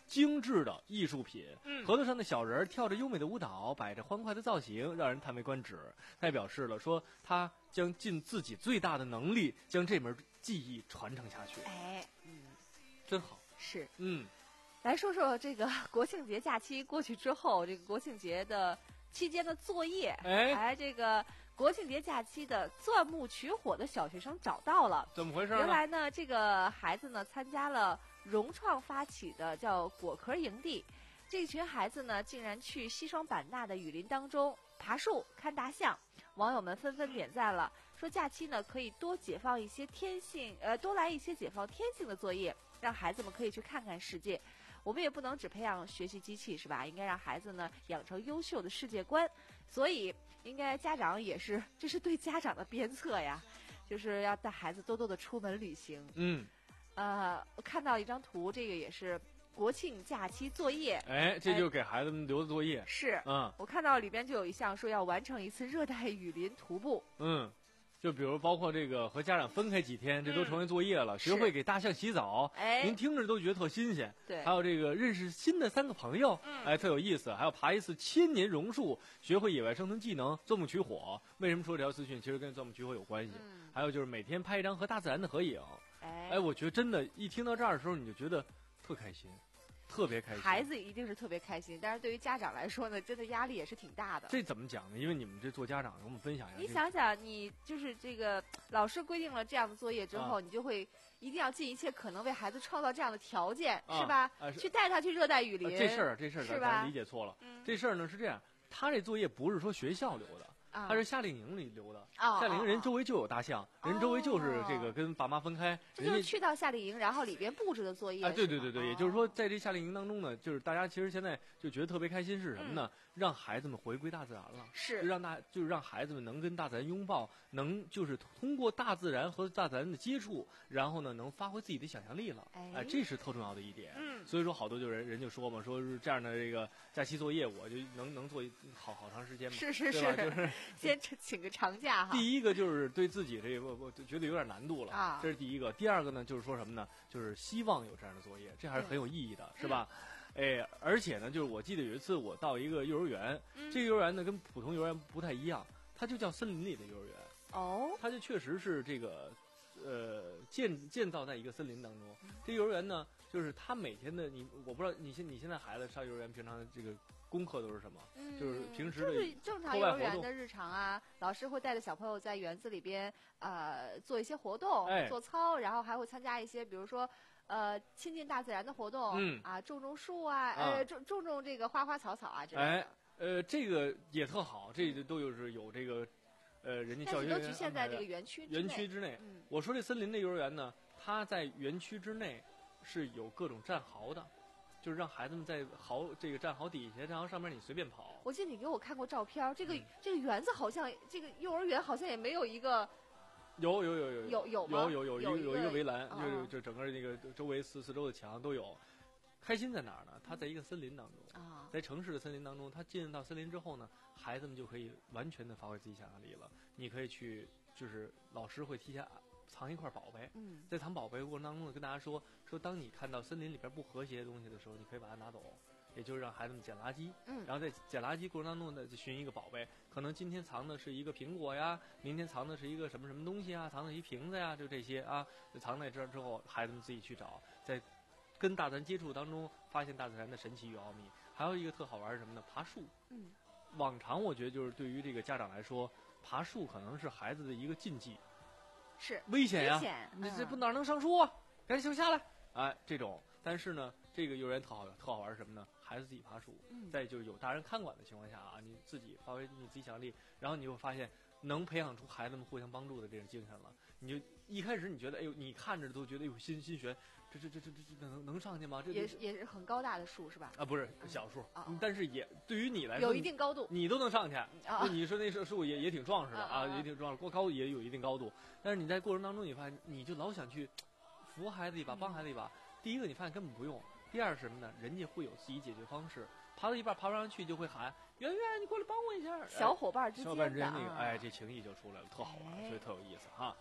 精致的艺术品。 嗯， 盒子上的小人跳着优美的舞蹈，摆着欢快的造型，让人叹为观止。他也表示了说，他将尽自己最大的能力将这门技艺传承下去。 哎，嗯， 真好。 是， 嗯， 来说说这个国庆节假期过去之后，这个国庆节的期间的作业， 哎， 哎，这个。国庆节假期的钻木取火的小学生找到了， 怎么回事呢？ 原来呢，这个孩子呢参加了融创发起的叫果壳营地，这群孩子呢竟然去西双版纳的雨林当中爬树、看大象，网友们纷纷点赞了，说假期呢可以多解放一些天性，呃，多来一些解放天性的作业，让孩子们可以去看看世界。我们也不能只培养学习机器，是吧？应该让孩子呢养成优秀的世界观。所以，应该家长也是，这是对家长的鞭策呀，就是要带孩子多多的出门旅行。 嗯， 呃，我看到一张图，这个也是国庆假期作业。 哎，这就是给孩子们留的作业。 是， 嗯， 我看到里边就有一项说要完成一次热带雨林徒步。 嗯。就比如包括这个和家长分开几天，这都成为作业了。 嗯、 学会给大象洗澡， 哎， 您听着都觉得特新鲜。 对， 还有这个认识新的三个朋友， 嗯、 哎，特有意思。还有爬一次千年榕树，学会野外生存技能，钻木取火。为什么说这条资讯其实跟钻木取火有关系？ 嗯、 还有就是每天拍一张和大自然的合影。 哎， 哎，我觉得真的，一听到这儿的时候，你就觉得特开心。特别开心， 孩子一定是特别开心，但是对于家长来说呢，真的压力也是挺大的。 这怎么讲呢？因为你们这做家长，给我们分享一下。 你想想，你就是这个老师规定了这样的作业之后， 啊、 你就会一定要尽一切可能为孩子创造这样的条件， 啊、 是吧？ 啊、是去带他去热带雨林。 啊、这事儿，这事儿咱咱理解错了。 嗯、 这事儿呢是这样，他这作业不是说学校留的。他是夏令营里留的， 哦、 夏令营人周围就有大象， 哦、 人周围就是这个跟爸妈分开， 这就是去到夏令营，然后里边布置的作业。 哎，对对对对， 哦、 也就是说，在这夏令营当中呢，就是大家其实现在就觉得特别开心是什么呢？ 嗯、 让孩子们回归大自然了， 是就让大就是让孩子们能跟大自然拥抱，能就是通过大自然和大自然的接触，然后呢能发挥自己的想象力了。 哎， 哎，这是特重要的一点。 嗯， 所以说好多就人人就说嘛，说是这样的这个假期作业，我就能能做好好长时间嘛。 是是是， 就是先请个长假哈。 第一个就是对自己这个我觉得有点难度了啊， 这是第一个。第二个呢，就是说什么呢？就是希望有这样的作业，这还是很有意义的，是吧？哎，而且呢，就是我记得有一次我到一个幼儿园， 嗯、 这个幼儿园呢跟普通幼儿园不太一样，它就叫森林里的幼儿园。 哦， 它就确实是这个，呃，建建造在一个森林当中。这幼儿园呢，就是他每天的你，我不知道你现你现在孩子上幼儿园平常的这个功课都是什么？ 嗯， 就是平时的就是正常幼儿园的日常啊，老师会带着小朋友在园子里边呃做一些活动， 哎、 做操，然后还会参加一些比如说呃亲近大自然的活动， 嗯啊种种树啊， 啊呃种种种这个花花草草啊之类的。 哎，呃，这个也特好，这都有是有这个。呃，人家教育但是都局限在这个园区园区之内。 嗯、 我说这森林的幼儿园呢，它在园区之内是有各种战壕的，就是让孩子们在壕这个战壕底下，战壕上面你随便跑。 我记得你给我看过照片，这个、 嗯、 这个园子好像这个幼儿园好像也没有一个。 有有有有有有有有有有一个有一个围栏， 哦、 就是就整个那个周围四四周的墙都有。开心在哪儿呢？它在一个森林当中， 啊、 在城市的森林当中，它进入到森林之后呢，孩子们就可以完全的发挥自己想象力了。你可以去，就是老师会提前藏一块宝贝， 嗯， 在藏宝贝的过程当中呢，跟大家说说，当你看到森林里边不和谐的东西的时候，你可以把它拿走，也就是让孩子们捡垃圾， 嗯， 然后在捡垃圾过程当中呢，就寻一个宝贝，可能今天藏的是一个苹果呀，明天藏的是一个什么什么东西啊，藏的一瓶子呀，就这些啊，就藏在这儿之后，孩子们自己去找，在。跟大自然接触当中，发现大自然的神奇与奥秘。还有一个特好玩是什么呢？爬树。 嗯， 往常我觉得就是对于这个家长来说，爬树可能是孩子的一个禁忌， 是危险呀、 啊， 你这不哪能上树啊？赶紧下来！哎，这种。但是呢，这个幼儿园特好特好玩是什么呢？孩子自己爬树， 嗯、 再就是有大人看管的情况下啊，你自己发挥你自己想象力，然后你会发现能培养出孩子们互相帮助的这种精神了。你就一开始你觉得，哎呦，你看着都觉得哎呦心心悬。这这这这这这能能上去吗？这也是也是很高大的树是吧？ 啊，不是小树， 嗯嗯、但是也对于你来说有一定高度， 你，你都能上去。 啊、 你说那树树也也挺壮实的啊， 啊也挺壮实，过高也有一定高度。但是你在过程当中，你发现你就老想去扶孩子一把，帮孩子一把。 嗯、 第一个你发现根本不用，第二是什么呢？人家会有自己解决方式。爬到一半爬不上去就会喊圆圆，你过来帮我一下。 小伙伴之间的， 小伙伴之间那个，哎，这情谊就出来了，特好玩， 哎、 所以特有意思哈。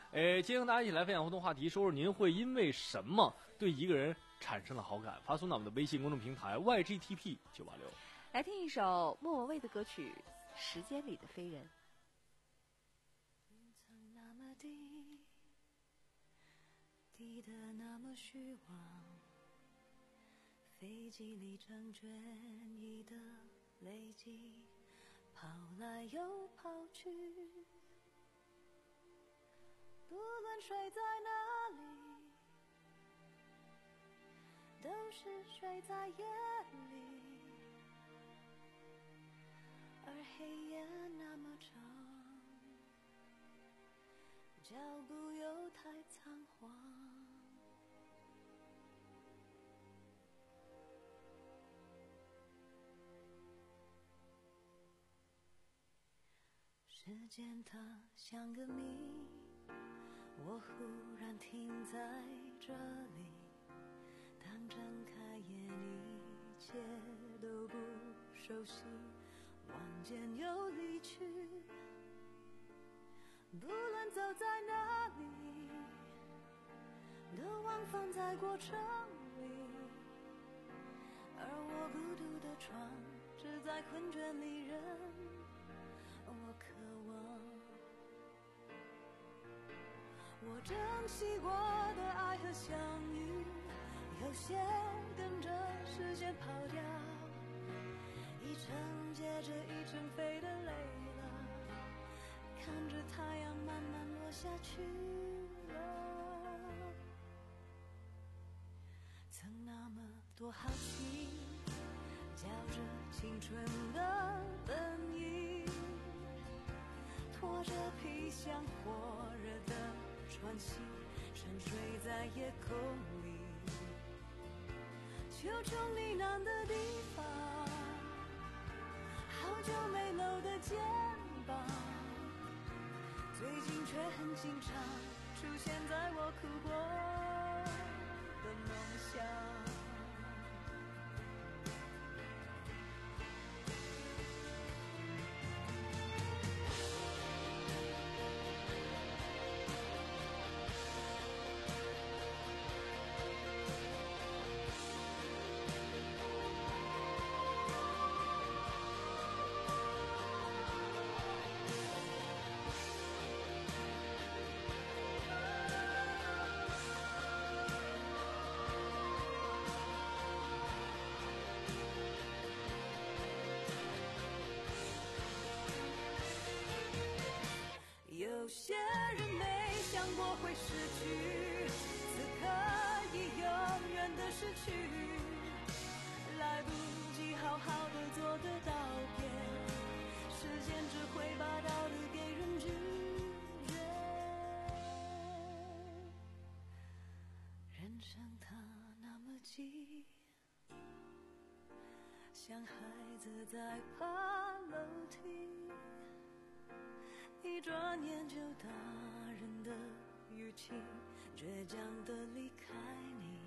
哎，今天和大家一起来分享互动话题，说说您会因为什么对一个人产生了好感？发送到我们的微信公众平台 Y G T P 九八六。 来听一首莫文蔚的歌曲《时间里的飞人》。 云层那么低，低得那么虚妄，飞机里成卷一的累积，跑来又跑去，不论睡在哪里，都是睡在夜里，而黑夜那么长，脚步又太仓皇。时间它像个谜，我忽然停在这里，当睁开眼一切都不熟悉，望见又离去，不论走在哪里，都忘放在过程里，而我孤独的床只在困倦里忍，我渴望我珍惜过的爱和相遇，有些跟着时间跑掉，一程接着一程飞得累了，看着太阳慢慢落下去了。曾那么多好奇，叫着青春的本意，拖着皮箱火热的喘息，沉睡在夜空里，求求你难的地方，好久没搂的肩膀，最近却很经常出现在我哭过的梦乡。有些人没想过会失去，此刻已永远的失去，来不及好好的做个道别，时间只会把道理给人拒绝。人生它那么急，像孩子在爬楼梯，一转眼就大人的语气，倔强地离开你，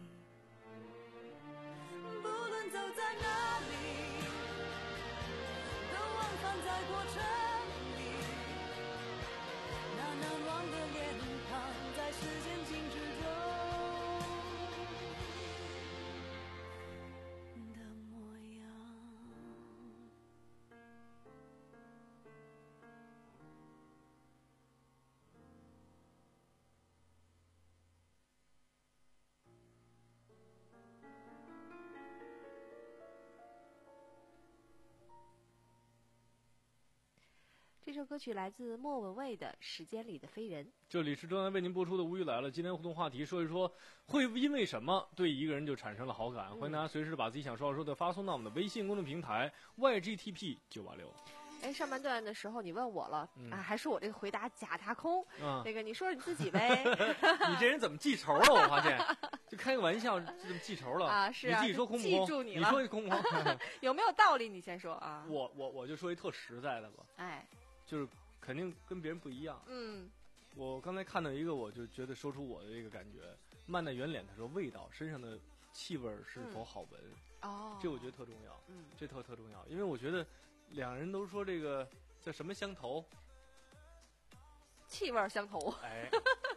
不论走在哪里，都忘放在过程里，那难忘的脸庞在时间静止中的模样。 这首歌曲来自莫文蔚的《时间里的飞人》。 这里是正在为您播出的《无语来了》，今天互动话题说一说会因为什么对一个人就产生了好感、嗯、欢迎大家随时把自己想说的说的发送到我们的微信公众平台 Y G T P 九八六。 哎，上半段的时候你问我了、 嗯、 啊，还是我这个回答假大空。 嗯， 那个你说说你自己呗。 你这人怎么记仇了？我发现，就开个玩笑，就这么记仇了啊？是啊， 你自己说空不空？ 记住你了， 你说空不空？ 有没有道理？你先说啊。 我我我就说一特实在的吧。 哎， 就是肯定跟别人不一样。 嗯， 我刚才看到一个，我就觉得说出我的这个感觉。慢在圆脸，他说味道身上的气味是否好闻？ 嗯、哦， 这我觉得特重要。 嗯， 这特特重要，因为我觉得两人都说这个叫什么相投， 气味相投。 哎，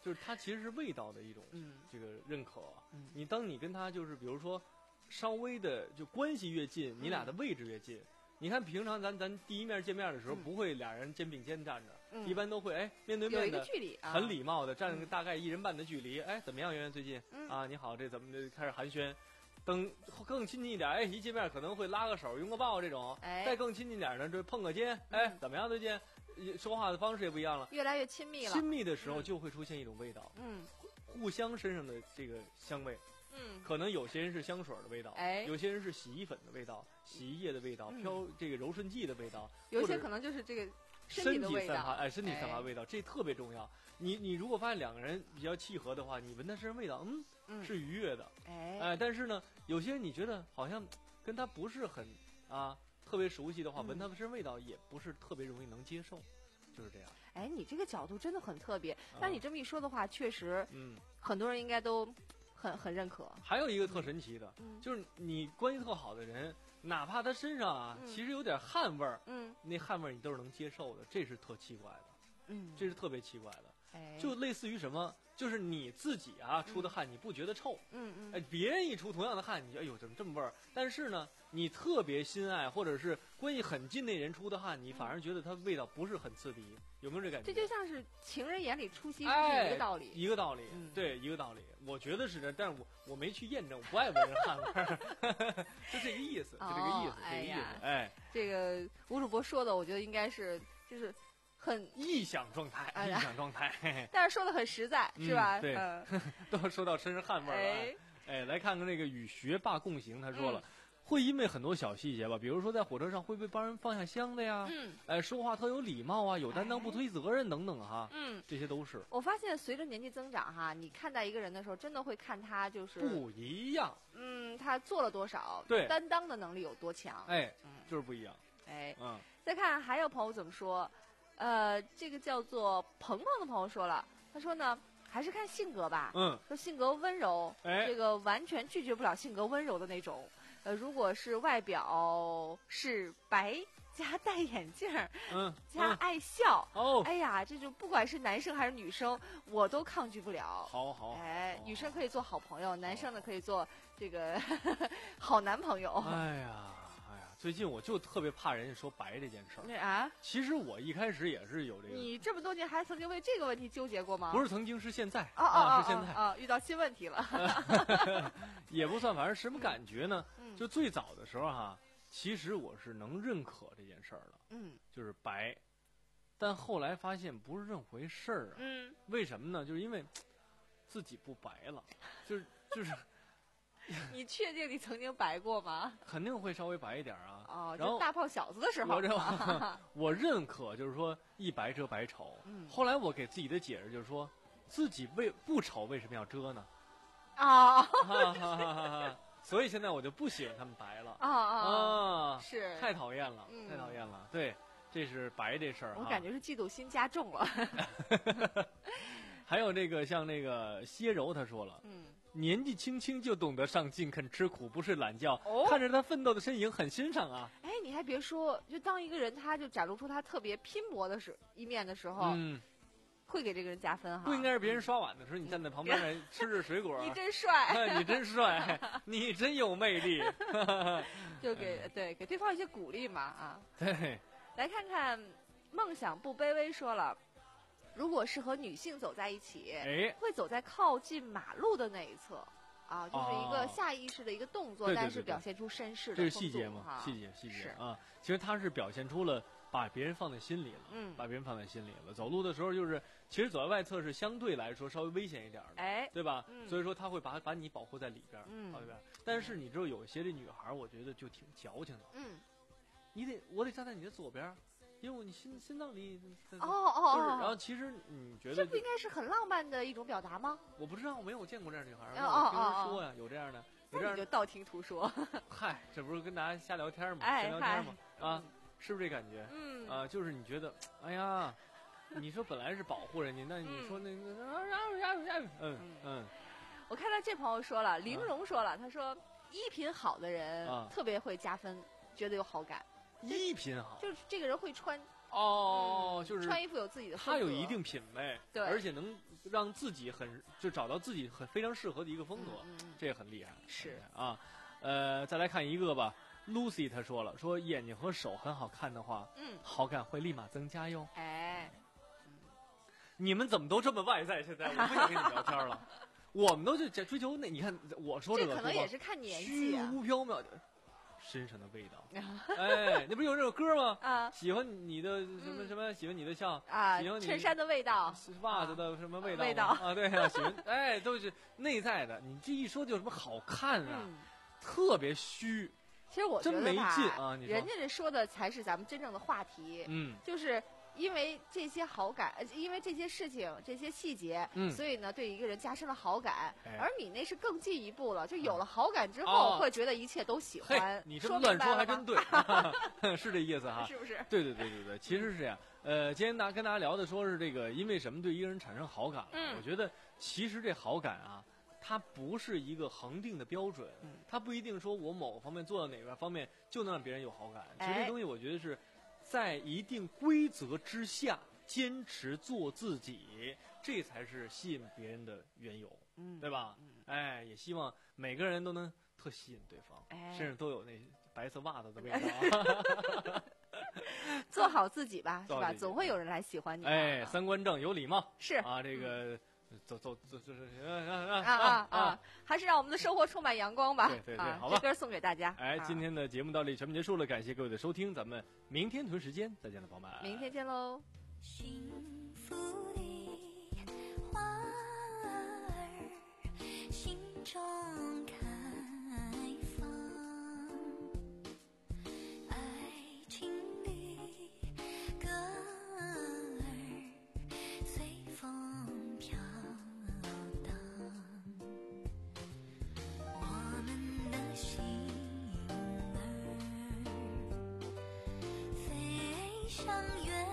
就是它其实是味道的一种这个认可。 嗯、 你当你跟他就是比如说稍微的就关系越近，你俩的位置越近。嗯、你看平常咱咱第一面见面的时候， 嗯、 不会俩人肩并肩站着， 嗯、 一般都会哎面对面的有一个距离，啊、 很礼貌的站个大概一人半的距离。哎，怎么样，圆圆最近、 嗯、 啊？你好，这怎么的开始寒暄？等更亲近一点，哎，一见面可能会拉个手、拥个抱这种。 哎， 再更亲近点呢，这碰个肩，哎，怎么样最近？说话的方式也不一样了， 越来越亲密了。 亲密的时候就会出现一种味道， 嗯， 互相身上的这个香味， 嗯， 可能有些人是香水的味道， 哎， 有些人是洗衣粉的味道、洗衣液的味道、 嗯、 飘这个柔顺剂的味道， 有些可能就是这个身体的味道， 散发，哎，身体散发味道，这特别重要。你你如果发现两个人比较契合的话，你闻他身上味道，嗯， 嗯是愉悦的， 哎， 哎，但是呢，有些人你觉得好像跟他不是很啊特别熟悉的话，闻、嗯、他身上味道也不是特别容易能接受。就是这样， 哎，你这个角度真的很特别。嗯、但你这么一说的话，确实， 嗯， 很多人应该都很很认可。 还有一个特神奇的， 嗯、 就是你关系特好的人，哪怕他身上啊、 嗯、 其实有点汗味儿， 嗯， 那汗味儿你都是能接受的，这是特奇怪的， 嗯， 这是特别奇怪的， 哎， 就类似于什么，就是你自己啊出的汗你不觉得臭， 嗯嗯， 哎，别人一出同样的汗，你就哎呦怎么这么味儿？但是呢，你特别心爱或者是关系很近那人出的汗，你反而觉得它味道不是很刺鼻，有没有这感觉？ 这就像是情人眼里出西施是一个道理， 哎、一个道理， 嗯、 对，一个道理。我觉得是这，但是我我没去验证，我不爱闻人汗味儿，就这个意思， 哦、 就这个意思， 哎、 这个意思，哎， 这个吴主播说的，我觉得应该是就是很臆想状态， 哎、 臆想状态， 但是说的很实在， 嗯、 是吧？ 对， 嗯、 都说到身上汗味了，哎，哎，来看看这个与学霸共行，他说了。嗯，会因为很多小细节吧，比如说在火车上会不会帮人放下箱子呀？ 嗯， 哎，说话特有礼貌啊，有担当不推责任等等哈。 嗯， 这些都是。 我发现随着年纪增长哈，你看待一个人的时候，真的会看他就是不一样。 嗯，他做了多少？ 对， 担当的能力有多强？ 哎， 嗯， 就是不一样。 哎， 嗯， 再看还有朋友怎么说？呃，这个叫做鹏鹏的朋友说了，他说呢。还是看性格吧， 嗯， 说性格温柔， 哎， 这个完全拒绝不了性格温柔的那种。呃，如果是外表是白加戴眼镜儿， 嗯， 加爱笑， 哦， 哎呀，这就不管是男生还是女生，我都抗拒不了。 好好， 哎，女生可以做好朋友，男生呢可以做这个好男朋友。 哎呀。最近我就特别怕人家说白这件事儿啊！ 其实我一开始也是有这个。 你这么多年还曾经为这个问题纠结过吗？ 不是曾经，是现在啊啊，是现在啊，遇到新问题了。 也不算，反正什么感觉呢？ 嗯、 就最早的时候哈，其实我是能认可这件事儿的， 嗯， 就是白。但后来发现不是这么回事儿啊。 嗯， 为什么呢？就是因为自己不白了，就是就是。 你确定你曾经白过吗？ 肯定会稍微白一点啊。 哦， 然后大胖小子的时候， 我这我认可，就是说一白遮百丑。 嗯， 后来我给自己的解释就是说，自己为不丑为什么要遮呢？ 啊、 哦，所以现在我就不喜欢他们白了。 啊啊啊！ 是太讨厌了， 嗯、 太讨厌了。对，这是白这事儿。 我感觉是嫉妒心加重了。 还有这个像那个蝎柔，他说了， 嗯。 年纪轻轻就懂得上进，肯吃苦，不是懒觉。 哦， 看着他奋斗的身影，很欣赏啊。 哎，你还别说，就当一个人他就展露出他特别拼搏的时一面的时候， 嗯， 会给这个人加分哈。 不应该是别人刷碗的时候，你站在旁边来吃着水果。 你真帅， 你真帅，你真有魅力。 就给对给对方一些鼓励嘛啊。 对， 来看看梦想不卑微说了。如果是和女性走在一起， 哎， 会走在靠近马路的那一侧，啊，就是一个下意识的一个动作， 哦、 但是表现出绅士的这是细节嘛？细节，细节啊！其实他是表现出了把别人放在心里了， 嗯， 把别人放在心里了。走路的时候就是，其实走在外侧是相对来说稍微危险一点的， 哎， 对吧？ 嗯、 所以说他会把把你保护在里边， 嗯， 对吧？但是你知道有些这女孩，我觉得就挺矫情的， 嗯， 你得我得站在你的左边。因为你心心脏里哦哦， 就是，然后其实你觉得这不应该是很浪漫的一种表达吗？ 我不知道，我没有见过这样的女孩。 哦哦我听人说呀，有这样的，有这样的，你就道听途说。 嗨，这不是跟大家瞎聊天吗？ 哎， 瞎聊天吗？啊，是不是这感觉？ 嗯啊，就是你觉得，哎呀，你说本来是保护人家，那你说那个，嗯嗯。 我看到这朋友说了，玲珑说了，他说衣品好的人特别会加分，觉得有好感。 衣品好， 就是这个人会穿， 哦，就是穿衣服有自己的风格， 他有一定品味， 对， 而且能让自己很就找到自己很非常适合的一个风格， 嗯嗯、 这也很厉害。 是啊，呃，再来看一个吧。Lucy 她说了，说眼睛和手很好看的话， 嗯， 好感会立马增加哟。 哎， 嗯、你们怎么都这么外在？现在我不想跟你聊天了。我们都是追求那，你看我说这个， 可能也是看年纪啊。 虚无缥缈，身上的味道。哎，那不是有这首歌吗？ 啊， 喜欢你的什么什么，喜欢你的笑啊， 喜欢你衬衫的味道， 袜子的什么味道？ 味道啊，对啊，喜欢哎，都是内在的。你这一说就什么好看啊， 嗯、 特别虚。 其实我觉得真没劲啊！你说人家这说的才是咱们真正的话题。 嗯， 就是因为这些好感，因为这些事情、这些细节， 嗯， 所以呢，对一个人加深了好感。 哎、 而你那是更进一步了，就有了好感之后， 嗯、 会觉得一切都喜欢。 你这么乱说还真对，是这意思哈？ 是不是？ 对对对对对，其实是这样。呃，今天大家跟大家聊的说是这个，因为什么对一个人产生好感了？ 嗯， 我觉得其实这好感啊。它不是一个恒定的标准，它不一定说我某个方面做到哪个方面就能让别人有好感。其实这东西我觉得是在一定规则之下坚持做自己，这才是吸引别人的缘由， 嗯， 对吧？嗯、哎，也希望每个人都能特吸引对方， 哎、 身上都有那白色袜子的味道。 做好自己吧，是吧？总会有人来喜欢你。 哎，三观正，有礼貌， 是啊，这个。嗯走走走走走啊啊啊啊！还是让我们的生活充满阳光吧。 对对对， 啊、 好吧。 这歌送给大家。 哎，今天的节目到这里全部结束了，感谢各位的收听，咱们明天同一时间再见了，朋友们。 明天见喽。 幸福的花儿心中开放，爱情的歌儿随风飘荡，我们的心儿飞向远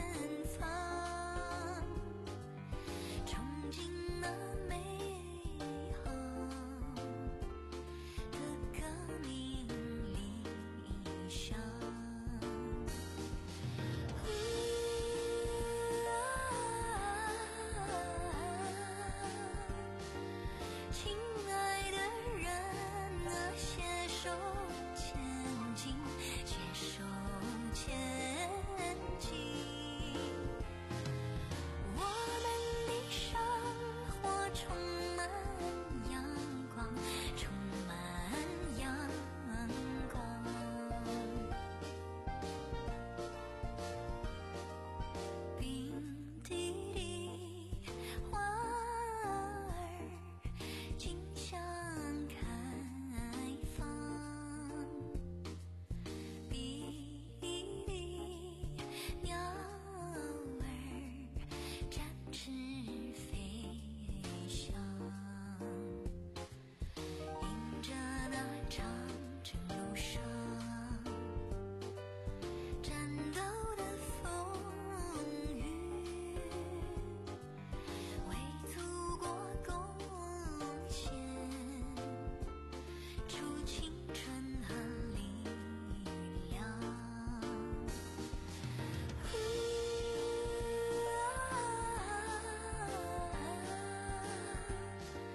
方，憧憬那美好的革命理想。亲爱的人啊，携手前进，携手前进。我们的生活充满阳光，充满阳光。冰地里花儿竞相开放，碧里鸟儿展翅飞翔，迎着那长征路上战斗的风雨，为祖国贡献出青春和力量。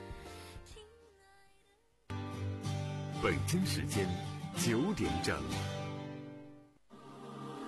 北京时间九点整。